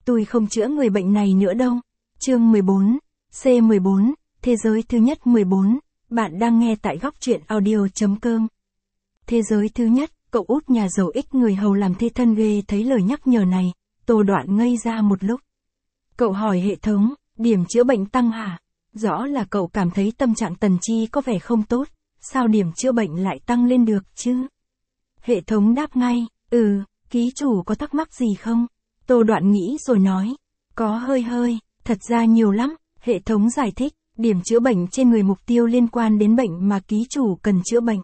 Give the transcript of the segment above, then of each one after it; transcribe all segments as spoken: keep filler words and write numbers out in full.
Tôi không chữa người bệnh này nữa đâu. Chương mười bốn, C mười bốn, Thế giới thứ nhất mười bốn, bạn đang nghe tại góc truyện audio.com. Thế giới thứ nhất, cậu út nhà giàu ích người hầu làm thê thân ghê thấy lời nhắc nhở này, Tô Đoạn ngây ra một lúc. Cậu hỏi hệ thống, điểm chữa bệnh tăng hả? Rõ là cậu cảm thấy tâm trạng Tần Chi có vẻ không tốt, sao điểm chữa bệnh lại tăng lên được chứ? Hệ thống đáp ngay, ừ, ký chủ có thắc mắc gì không? Tô Đoạn nghĩ rồi nói, có hơi hơi, thật ra nhiều lắm, hệ thống giải thích, điểm chữa bệnh trên người mục tiêu liên quan đến bệnh mà ký chủ cần chữa bệnh.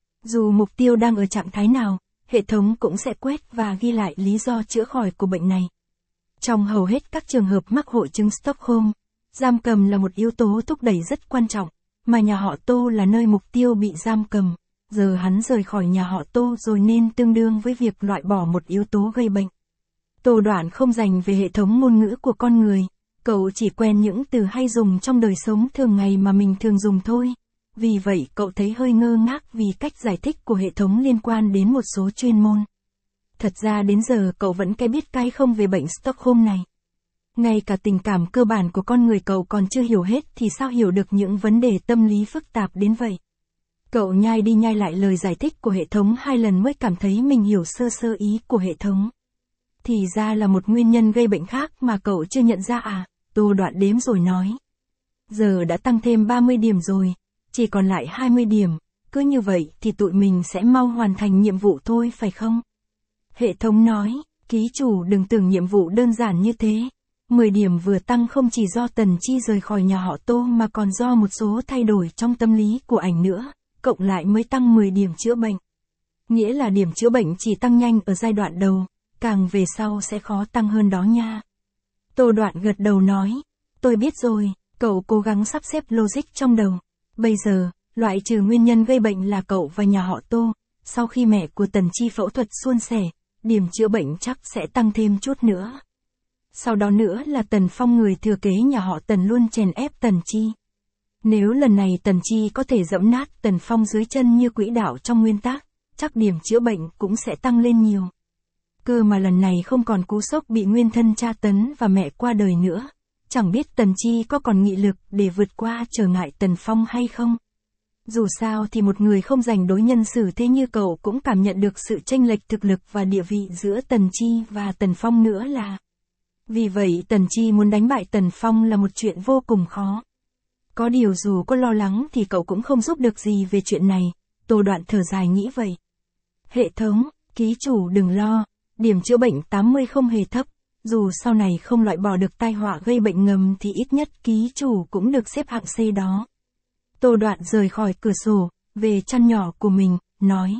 Dù mục tiêu đang ở trạng thái nào, hệ thống cũng sẽ quét và ghi lại lý do chữa khỏi của bệnh này. Trong hầu hết các trường hợp mắc hội chứng Stockholm, giam cầm là một yếu tố thúc đẩy rất quan trọng, mà nhà họ Tô là nơi mục tiêu bị giam cầm. Giờ hắn rời khỏi nhà họ Tô rồi nên tương đương với việc loại bỏ một yếu tố gây bệnh. Tô Đoạn không dành về hệ thống ngôn ngữ của con người, cậu chỉ quen những từ hay dùng trong đời sống thường ngày mà mình thường dùng thôi. Vì vậy cậu thấy hơi ngơ ngác vì cách giải thích của hệ thống liên quan đến một số chuyên môn. Thật ra đến giờ cậu vẫn cái biết cái không về bệnh Stockholm này. Ngay cả tình cảm cơ bản của con người cậu còn chưa hiểu hết thì sao hiểu được những vấn đề tâm lý phức tạp đến vậy. Cậu nhai đi nhai lại lời giải thích của hệ thống hai lần mới cảm thấy mình hiểu sơ sơ ý của hệ thống. Thì ra là một nguyên nhân gây bệnh khác mà cậu chưa nhận ra à, Tô Đoạn đếm rồi nói. Giờ đã tăng thêm ba mươi điểm rồi, chỉ còn lại hai mươi điểm, cứ như vậy thì tụi mình sẽ mau hoàn thành nhiệm vụ thôi phải không? Hệ thống nói, ký chủ đừng tưởng nhiệm vụ đơn giản như thế. mười điểm vừa tăng không chỉ do Tần Chi rời khỏi nhà họ Tô mà còn do một số thay đổi trong tâm lý của ảnh nữa, cộng lại mới tăng mười điểm chữa bệnh. Nghĩa là điểm chữa bệnh chỉ tăng nhanh ở giai đoạn đầu, càng về sau sẽ khó tăng hơn đó nha. Tô Đoạn gật đầu nói, tôi biết rồi, cậu cố gắng sắp xếp logic trong đầu. Bây giờ, loại trừ nguyên nhân gây bệnh là cậu và nhà họ Tô, sau khi mẹ của Tần Chi phẫu thuật suôn sẻ, điểm chữa bệnh chắc sẽ tăng thêm chút nữa. Sau đó nữa là Tần Phong người thừa kế nhà họ Tần luôn chèn ép Tần Chi. Nếu lần này Tần Chi có thể dẫm nát Tần Phong dưới chân như quỹ đạo trong nguyên tắc, chắc điểm chữa bệnh cũng sẽ tăng lên nhiều. Cơ mà lần này không còn cú sốc bị nguyên thân tra tấn và mẹ qua đời nữa. Chẳng biết Tần Chi có còn nghị lực để vượt qua trở ngại Tần Phong hay không? Dù sao thì một người không giành đối nhân xử thế như cậu cũng cảm nhận được sự chênh lệch thực lực và địa vị giữa Tần Chi và Tần Phong nữa là. Vì vậy Tần Chi muốn đánh bại Tần Phong là một chuyện vô cùng khó. Có điều dù có lo lắng thì cậu cũng không giúp được gì về chuyện này, Tô Đoạn thở dài nghĩ vậy. Hệ thống, ký chủ đừng lo, điểm chữa bệnh tám mươi không hề thấp, dù sau này không loại bỏ được tai họa gây bệnh ngầm thì ít nhất ký chủ cũng được xếp hạng C đó. Tô Đoạn rời khỏi cửa sổ, về chăn nhỏ của mình, nói.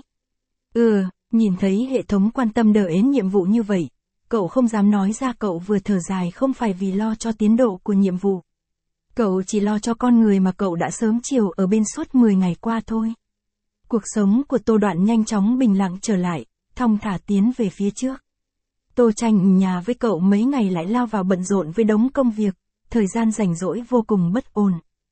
Ừ, nhìn thấy hệ thống quan tâm đỡ ến nhiệm vụ như vậy, cậu không dám nói ra cậu vừa thở dài không phải vì lo cho tiến độ của nhiệm vụ. Cậu chỉ lo cho con người mà cậu đã sớm chiều ở bên suốt mười ngày qua thôi. Cuộc sống của Tô Đoạn nhanh chóng bình lặng trở lại, thong thả tiến về phía trước. Tô Tranh nhà với cậu mấy ngày lại lao vào bận rộn với đống công việc, thời gian rảnh rỗi vô cùng bất ổn.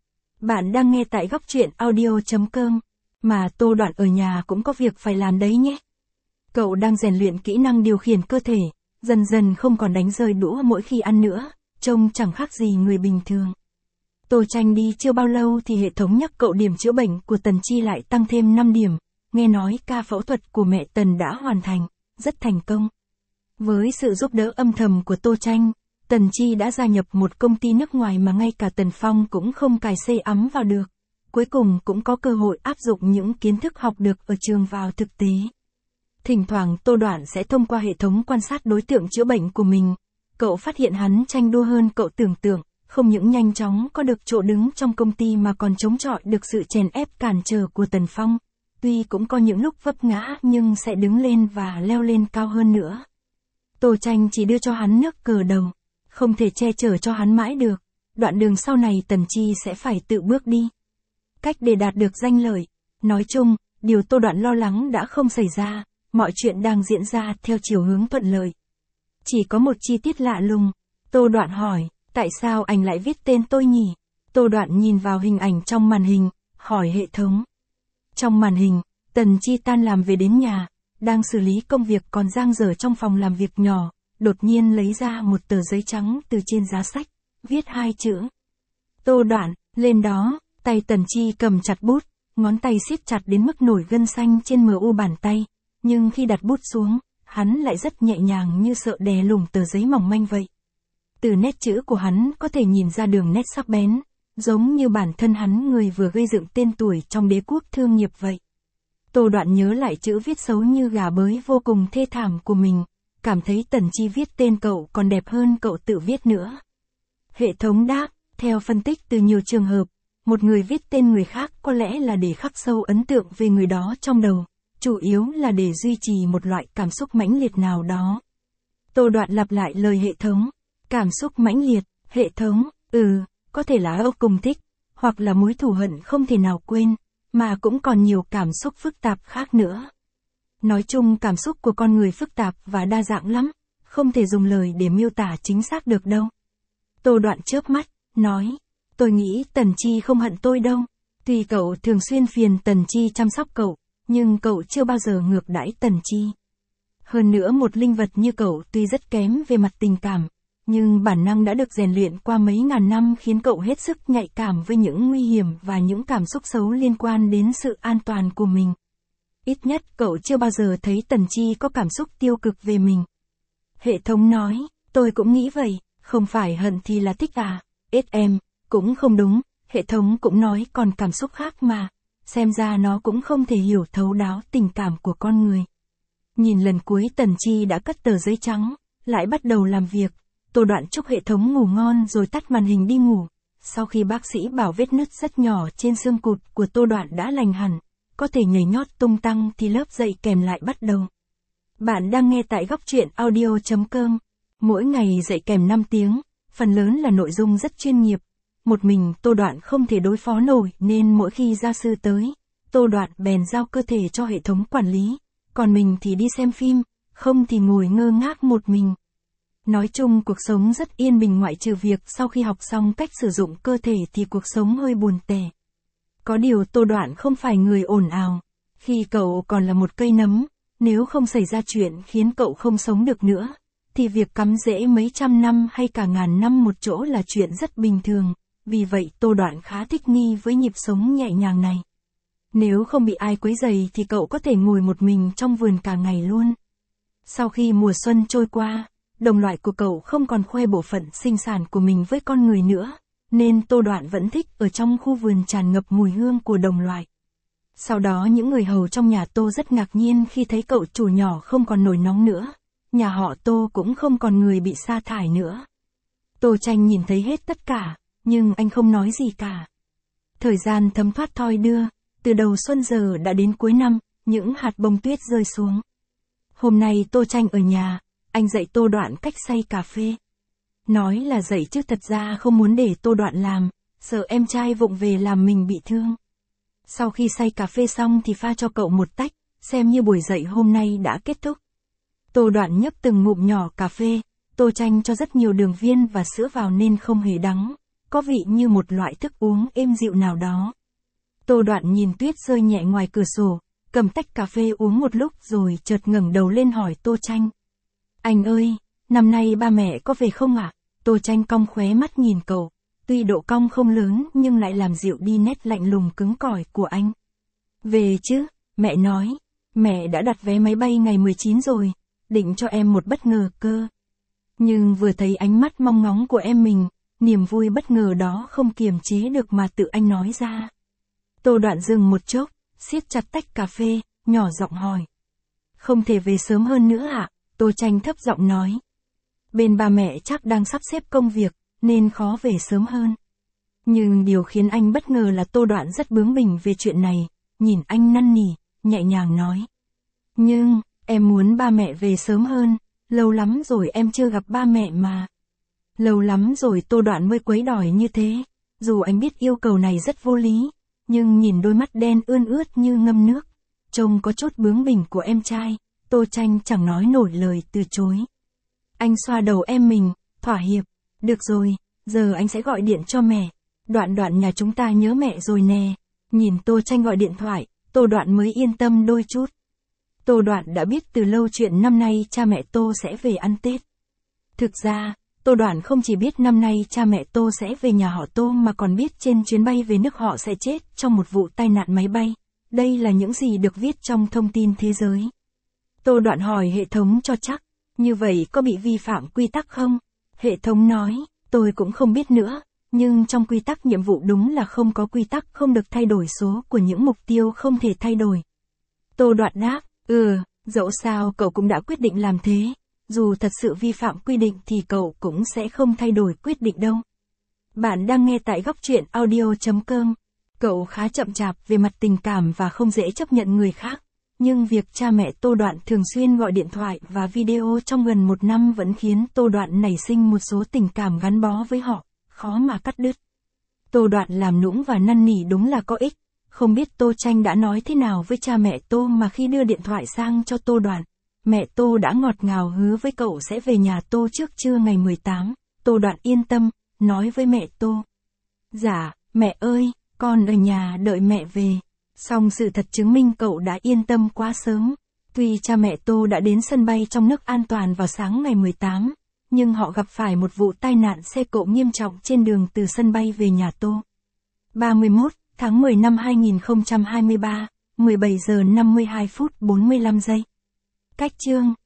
Bạn đang nghe tại góc truyện audio.com, mà Tô Đoạn ở nhà cũng có việc phải làm đấy nhé. Cậu đang rèn luyện kỹ năng điều khiển cơ thể, dần dần không còn đánh rơi đũa mỗi khi ăn nữa, trông chẳng khác gì người bình thường. Tô Tranh đi chưa bao lâu thì hệ thống nhắc cậu điểm chữa bệnh của Tần Chi lại tăng thêm năm điểm, nghe nói ca phẫu thuật của mẹ Tần đã hoàn thành, rất thành công. Với sự giúp đỡ âm thầm của Tô Tranh, Tần Chi đã gia nhập một công ty nước ngoài mà ngay cả Tần Phong cũng không cài xê ấm vào được. Cuối cùng cũng có cơ hội áp dụng những kiến thức học được ở trường vào thực tế. Thỉnh thoảng Tô Đoạn sẽ thông qua hệ thống quan sát đối tượng chữa bệnh của mình. Cậu phát hiện hắn tranh đua hơn cậu tưởng tượng, không những nhanh chóng có được chỗ đứng trong công ty mà còn chống chọi được sự chèn ép cản trở của Tần Phong. Tuy cũng có những lúc vấp ngã nhưng sẽ đứng lên và leo lên cao hơn nữa. Tô Tranh chỉ đưa cho hắn nước cờ đầu, không thể che chở cho hắn mãi được, đoạn đường sau này Tần Chi sẽ phải tự bước đi. Cách để đạt được danh lợi, nói chung, điều Tô Đoạn lo lắng đã không xảy ra, mọi chuyện đang diễn ra theo chiều hướng thuận lợi. Chỉ có một chi tiết lạ lùng, Tô Đoạn hỏi, tại sao anh lại viết tên tôi nhỉ? Tô Đoạn nhìn vào hình ảnh trong màn hình, hỏi hệ thống. Trong màn hình, Tần Chi tan làm về đến nhà, đang xử lý công việc còn dang dở trong phòng làm việc nhỏ, đột nhiên lấy ra một tờ giấy trắng từ trên giá sách, viết hai chữ. Tô Đoạn, lên đó, tay Tần Chi cầm chặt bút, ngón tay siết chặt đến mức nổi gân xanh trên mờ u bàn tay, nhưng khi đặt bút xuống, hắn lại rất nhẹ nhàng như sợ đè lủng tờ giấy mỏng manh vậy. Từ nét chữ của hắn có thể nhìn ra đường nét sắc bén, giống như bản thân hắn người vừa gây dựng tên tuổi trong đế quốc thương nghiệp vậy. Tô Đoạn nhớ lại chữ viết xấu như gà bới vô cùng thê thảm của mình, cảm thấy Tần Chi viết tên cậu còn đẹp hơn cậu tự viết nữa. Hệ thống đáp, theo phân tích từ nhiều trường hợp, một người viết tên người khác có lẽ là để khắc sâu ấn tượng về người đó trong đầu, chủ yếu là để duy trì một loại cảm xúc mãnh liệt nào đó. Tô Đoạn lặp lại lời hệ thống, cảm xúc mãnh liệt, hệ thống, ừ, có thể là âu cùng thích, hoặc là mối thù hận không thể nào quên, mà cũng còn nhiều cảm xúc phức tạp khác nữa. Nói chung cảm xúc của con người phức tạp và đa dạng lắm, không thể dùng lời để miêu tả chính xác được đâu. Tô Đoạn chớp mắt, nói, tôi nghĩ Tần Chi không hận tôi đâu, tuy cậu thường xuyên phiền Tần Chi chăm sóc cậu, nhưng cậu chưa bao giờ ngược đãi Tần Chi. Hơn nữa một linh vật như cậu tuy rất kém về mặt tình cảm, nhưng bản năng đã được rèn luyện qua mấy ngàn năm khiến cậu hết sức nhạy cảm với những nguy hiểm và những cảm xúc xấu liên quan đến sự an toàn của mình. Ít nhất cậu chưa bao giờ thấy Tần Chi có cảm xúc tiêu cực về mình. Hệ thống nói, tôi cũng nghĩ vậy, không phải hận thì là thích à, ết em, cũng không đúng, hệ thống cũng nói còn cảm xúc khác mà, xem ra nó cũng không thể hiểu thấu đáo tình cảm của con người. Nhìn lần cuối Tần Chi đã cất tờ giấy trắng, lại bắt đầu làm việc, Tô Đoạn chúc hệ thống ngủ ngon rồi tắt màn hình đi ngủ. Sau khi bác sĩ bảo vết nứt rất nhỏ trên xương cụt của Tô Đoạn đã lành hẳn, có thể nhảy nhót tung tăng thì lớp dạy kèm lại bắt đầu. Bạn đang nghe tại góc truyện audio chấm com. Mỗi ngày dạy kèm năm tiếng, phần lớn là nội dung rất chuyên nghiệp. Một mình Tô Đoạn không thể đối phó nổi nên mỗi khi gia sư tới, Tô Đoạn bèn giao cơ thể cho hệ thống quản lý, còn mình thì đi xem phim, không thì ngồi ngơ ngác một mình. Nói chung cuộc sống rất yên bình ngoại trừ việc sau khi học xong cách sử dụng cơ thể thì cuộc sống hơi buồn tẻ. Có điều Tô Đoạn không phải người ồn ào, khi cậu còn là một cây nấm, nếu không xảy ra chuyện khiến cậu không sống được nữa, thì việc cắm rễ mấy trăm năm hay cả ngàn năm một chỗ là chuyện rất bình thường, vì vậy Tô Đoạn khá thích nghi với nhịp sống nhẹ nhàng này. Nếu không bị ai quấy rầy thì cậu có thể ngồi một mình trong vườn cả ngày luôn. Sau khi mùa xuân trôi qua, đồng loại của cậu không còn khoe bộ phận sinh sản của mình với con người nữa, nên Tô Đoạn vẫn thích ở trong khu vườn tràn ngập mùi hương của đồng loại. Sau đó những người hầu trong nhà Tô rất ngạc nhiên khi thấy cậu chủ nhỏ không còn nổi nóng nữa, nhà họ Tô cũng không còn người bị sa thải nữa. Tô Tranh nhìn thấy hết tất cả, nhưng anh không nói gì cả. Thời gian thấm thoát thoi đưa, từ đầu xuân giờ đã đến cuối năm, những hạt bông tuyết rơi xuống. Hôm nay Tô Tranh ở nhà, anh dạy Tô Đoạn cách xay cà phê. Nói là dạy chứ thật ra không muốn để Tô Đoạn làm, sợ em trai vụng về làm mình bị thương. Sau khi xay cà phê xong thì pha cho cậu một tách, xem như buổi dạy hôm nay đã kết thúc. Tô Đoạn nhấp từng ngụm nhỏ cà phê, Tô Tranh cho rất nhiều đường viên và sữa vào nên không hề đắng, có vị như một loại thức uống êm dịu nào đó. Tô Đoạn nhìn tuyết rơi nhẹ ngoài cửa sổ, cầm tách cà phê uống một lúc rồi chợt ngẩng đầu lên hỏi Tô Tranh. Anh ơi, năm nay ba mẹ có về không ạ? À? Tô Tranh cong khóe mắt nhìn cậu, tuy độ cong không lớn nhưng lại làm dịu đi nét lạnh lùng cứng cỏi của anh. Về chứ, mẹ nói, mẹ đã đặt vé máy bay ngày mười chín rồi, định cho em một bất ngờ cơ. Nhưng vừa thấy ánh mắt mong ngóng của em mình, niềm vui bất ngờ đó không kiềm chế được mà tự anh nói ra. Tô Đoạn dừng một chốc, siết chặt tách cà phê, nhỏ giọng hỏi. Không thể về sớm hơn nữa ạ? À? Tô Tranh thấp giọng nói. Bên ba mẹ chắc đang sắp xếp công việc, nên khó về sớm hơn. Nhưng điều khiến anh bất ngờ là Tô Đoạn rất bướng bỉnh về chuyện này, nhìn anh năn nỉ, nhẹ nhàng nói. Nhưng, em muốn ba mẹ về sớm hơn, lâu lắm rồi em chưa gặp ba mẹ mà. Lâu lắm rồi Tô Đoạn mới quấy đòi như thế, dù anh biết yêu cầu này rất vô lý, nhưng nhìn đôi mắt đen ươn ướt như ngâm nước, trông có chút bướng bỉnh của em trai, Tô Tranh chẳng nói nổi lời từ chối. Anh xoa đầu em mình, thỏa hiệp, được rồi, giờ anh sẽ gọi điện cho mẹ, Đoạn Đoạn nhà chúng ta nhớ mẹ rồi nè. Nhìn Tô Tranh gọi điện thoại, Tô Đoạn mới yên tâm đôi chút. Tô Đoạn đã biết từ lâu chuyện năm nay cha mẹ Tô sẽ về ăn Tết. Thực ra, Tô Đoạn không chỉ biết năm nay cha mẹ Tô sẽ về nhà họ Tô mà còn biết trên chuyến bay về nước họ sẽ chết trong một vụ tai nạn máy bay. Đây là những gì được viết trong thông tin thế giới. Tô Đoạn hỏi hệ thống cho chắc, như vậy có bị vi phạm quy tắc không? Hệ thống nói, tôi cũng không biết nữa, nhưng trong quy tắc nhiệm vụ đúng là không có quy tắc không được thay đổi số của những mục tiêu không thể thay đổi. Tô Đoạn đáp, ừ, dẫu sao cậu cũng đã quyết định làm thế, dù thật sự vi phạm quy định thì cậu cũng sẽ không thay đổi quyết định đâu. Bạn đang nghe tại góc truyện audio chấm com. Cậu khá chậm chạp về mặt tình cảm và không dễ chấp nhận người khác. Nhưng việc cha mẹ Tô Đoạn thường xuyên gọi điện thoại và video trong gần một năm vẫn khiến Tô Đoạn nảy sinh một số tình cảm gắn bó với họ, khó mà cắt đứt. Tô Đoạn làm nũng và năn nỉ đúng là có ích. Không biết Tô Tranh đã nói thế nào với cha mẹ Tô mà khi đưa điện thoại sang cho Tô Đoạn, mẹ Tô đã ngọt ngào hứa với cậu sẽ về nhà Tô trước trưa ngày mười tám. Tô Đoạn yên tâm, nói với mẹ Tô. Dạ, mẹ ơi, con ở nhà đợi mẹ về. Song sự thật chứng minh cậu đã yên tâm quá sớm. Tuy cha mẹ Tô đã đến sân bay trong nước an toàn vào sáng ngày mười tám, nhưng họ gặp phải một vụ tai nạn xe cộ nghiêm trọng trên đường từ sân bay về nhà Tô. ba mươi mốt tháng mười năm hai nghìn không trăm hai mươi ba, mười bảy giờ năm mươi hai phút bốn mươi lăm giây. Cách chương